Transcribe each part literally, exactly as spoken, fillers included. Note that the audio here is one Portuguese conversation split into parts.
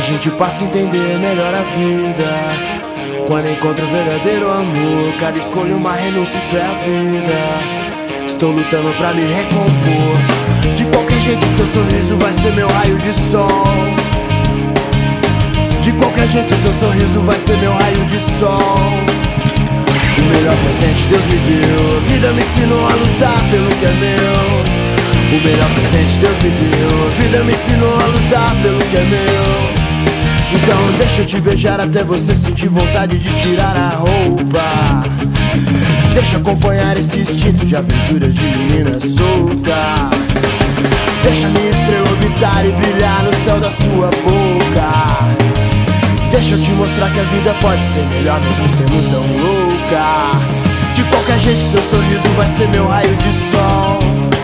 gente passa a entender melhor a vida quando encontra o verdadeiro amor. Cada escolha uma renúncia, isso é a vida. Estou lutando pra me recompor. De qualquer jeito seu sorriso vai ser meu raio de sol. De qualquer jeito seu sorriso vai ser meu raio de sol. O melhor presente Deus me deu. A vida me ensinou a lutar pelo que é meu. O melhor presente Deus me deu. A vida me ensinou a lutar pelo que é meu. Então deixa eu te beijar até você sentir vontade de tirar a roupa. Deixa eu acompanhar esse instinto de aventura de menina solta. Deixa minha estrela orbitar e brilhar no céu da sua boca. Deixa eu te mostrar que a vida pode ser melhor mesmo sendo tão louca. De qualquer jeito seu sorriso vai ser meu raio de sol.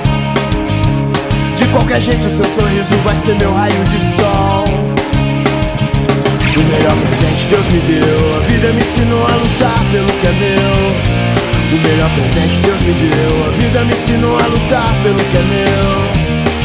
De qualquer jeito seu sorriso vai ser meu raio de sol. O melhor presente Deus me deu. A vida me ensinou a lutar pelo que é meu. O melhor presente Deus me deu. A vida me ensinou a lutar pelo que é meu.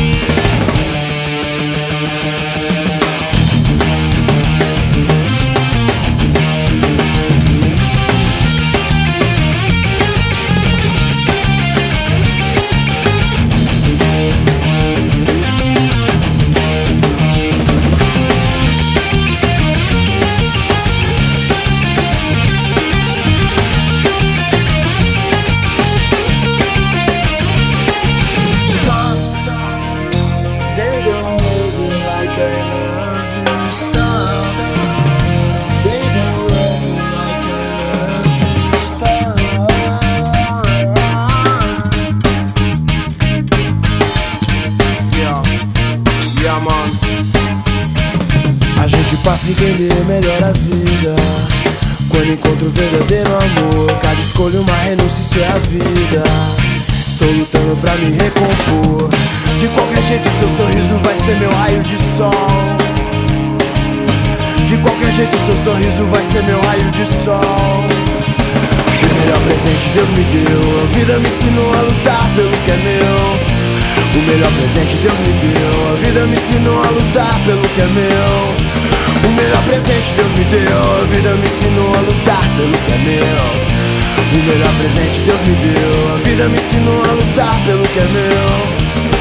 A gente passa a entender melhor a vida quando encontra o verdadeiro amor. Cada escolha uma renúncia, isso é a vida. Estou lutando pra me recompor. De qualquer jeito seu sorriso vai ser meu raio de sol. De qualquer jeito seu sorriso vai ser meu raio de sol. O melhor presente Deus me deu. A vida me ensinou a lutar pelo que é meu. O melhor presente Deus me deu. A vida me ensinou a lutar pelo que é meu. O melhor presente Deus me deu. A vida me ensinou a lutar pelo que é meu. O melhor presente Deus me deu. A vida me ensinou a lutar pelo que é meu.